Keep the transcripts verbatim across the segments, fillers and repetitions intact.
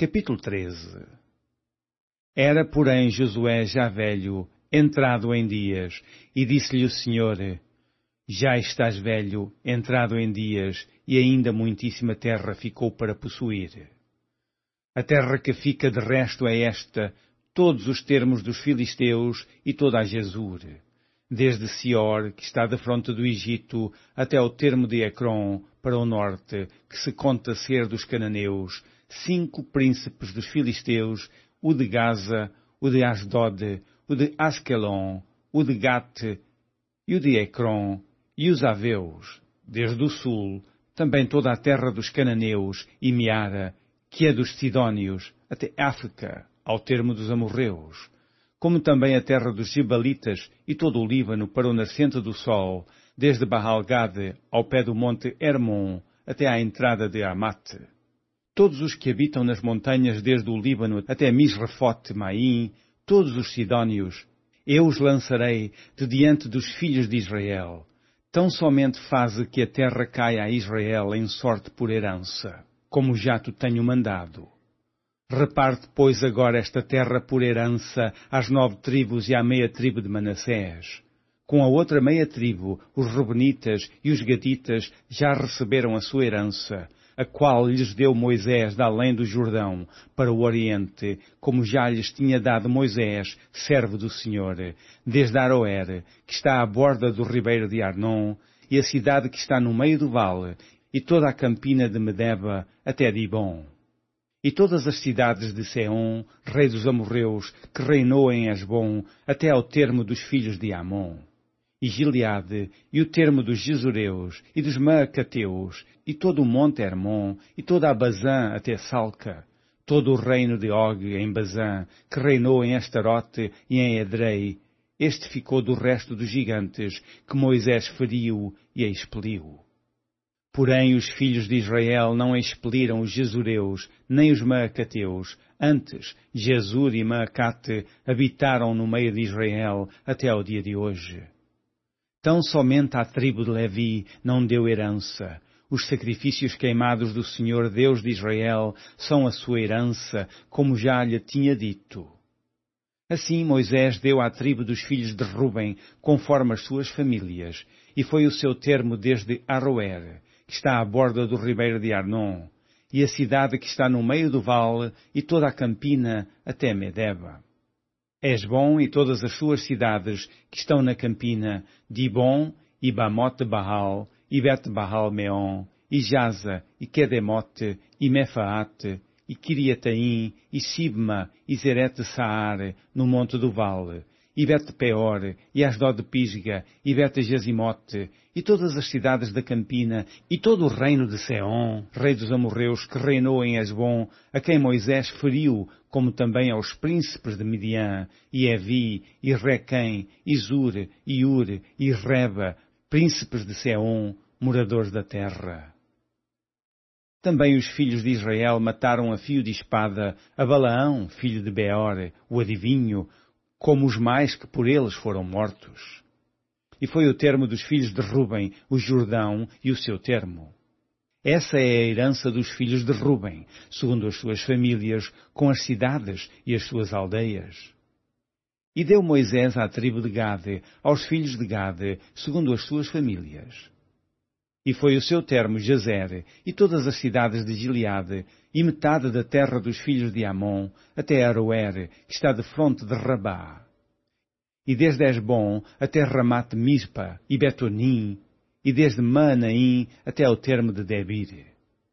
Capítulo treze. Era, porém, Josué já velho, entrado em dias, e disse-lhe o Senhor: Já estás velho, entrado em dias, e ainda muitíssima terra ficou para possuir. A terra que fica de resto é esta, todos os termos dos filisteus e toda a Gesur, desde Sior, que está de fronte do Egito, até ao termo de Ecrom, para o norte, que se conta ser dos cananeus, cinco príncipes dos filisteus, o de Gaza, o de Asdod, o de Askelon, o de Gate e o de Ecrom, e os aveus, desde o sul, também toda a terra dos cananeus e Meara, que é dos sidónios, até África, ao termo dos amorreus, como também a terra dos gibalitas e todo o Líbano para o nascente do sol, desde Baal-Gade ao pé do monte Hermon, até à entrada de Amate. Todos os que habitam nas montanhas desde o Líbano até Misrefote-Maim, todos os sidónios, eu os lançarei de diante dos filhos de Israel. Tão somente faze que a terra caia a Israel em sorte por herança, como já te tenho mandado. Reparte, pois, agora esta terra por herança às nove tribos e à meia tribo de Manassés. Com a outra meia tribo, os Rubenitas e os Gaditas já receberam a sua herança, a qual lhes deu Moisés da além do Jordão, para o Oriente, como já lhes tinha dado Moisés, servo do Senhor, desde Aroer, que está à borda do ribeiro de Arnon, e a cidade que está no meio do vale, e toda a campina de Medeba, até Dibon. E todas as cidades de Seom, rei dos amorreus, que reinou em Esbom, até ao termo dos filhos de Amon. E Gileade, e o termo dos Gesureus, e dos Maacateus, e todo o monte Hermon, e toda a Bazã até Salca, todo o reino de Og em Bazã, que reinou em Astarote e em Edrei, este ficou do resto dos gigantes, que Moisés feriu e expeliu. Porém os filhos de Israel não expeliram os Gesureus, nem os Maacateus, antes Gesur e Maacate habitaram no meio de Israel até ao dia de hoje. Tão somente a tribo de Levi não deu herança. Os sacrifícios queimados do Senhor Deus de Israel são a sua herança, como já lhe tinha dito. Assim Moisés deu à tribo dos filhos de Ruben, conforme as suas famílias, e foi o seu termo desde Aroer, que está à borda do ribeiro de Arnon, e a cidade que está no meio do vale, e toda a campina até Medeba. Esbom e todas as suas cidades que estão na campina, Dibon e Bamote-Baal, e Bet-Baal-Meon, e Jaza, e Kedemote, e Mefaate, e Kiriataim, e Sibma, e Zerete-Saar, no monte do vale, e Bet-Peor, e Asdod-Pisga, e Bet-Jazimote, e todas as cidades da campina, e todo o reino de Seom, rei dos amorreus, que reinou em Esbom, a quem Moisés feriu, como também aos príncipes de Midian, e Evi, e Requém, e Zur, e Ur, e Reba, príncipes de Seom, moradores da terra. Também os filhos de Israel mataram a fio de espada a Balaão, filho de Beor, o adivinho, como os mais que por eles foram mortos. E foi o termo dos filhos de Ruben, o Jordão e o seu termo. Essa é a herança dos filhos de Ruben, segundo as suas famílias, com as cidades e as suas aldeias. E deu Moisés à tribo de Gade, aos filhos de Gade, segundo as suas famílias. E foi o seu termo Jazer, e todas as cidades de Gileade, e metade da terra dos filhos de Amon, até Aroer, que está de fronte de Rabá. E desde Esbom até Ramate-Mispa e Betonim, e desde Manaim até ao termo de Debir.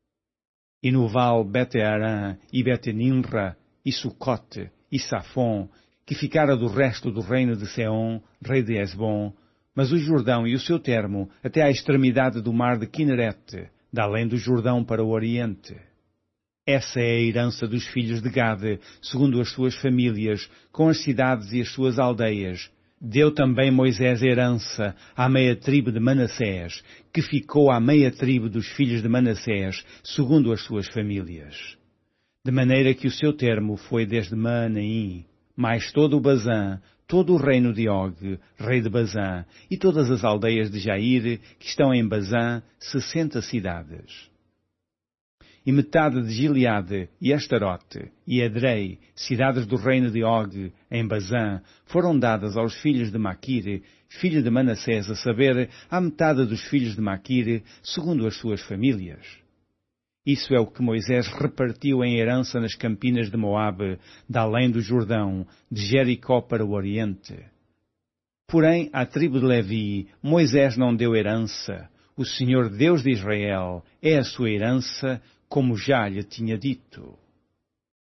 E no val Bete-Arã e Bete-Nimra, e Sucote, e Safon, que ficara do resto do reino de Seom, rei de Esbom, mas o Jordão e o seu termo até à extremidade do mar de Quinerete, da além do Jordão para o Oriente. Essa é a herança dos filhos de Gade, segundo as suas famílias, com as cidades e as suas aldeias. Deu também Moisés herança à meia tribo de Manassés, que ficou à meia tribo dos filhos de Manassés, segundo as suas famílias. De maneira que o seu termo foi desde Manaim, mais todo o Bazã, todo o reino de Og, rei de Bazã, e todas as aldeias de Jair, que estão em Bazã, sessenta cidades. e metade de Gileade e Astarote, e Edrei, cidades do reino de Og, em Bazã, foram dadas aos filhos de Maquir, filho de Manassés, a saber, à metade dos filhos de Maquir, segundo as suas famílias. Isso é o que Moisés repartiu em herança nas campinas de Moabe, da além do Jordão, de Jericó para o Oriente. Porém, à tribo de Levi, Moisés não deu herança. O Senhor Deus de Israel é a sua herança, como já lhe tinha dito.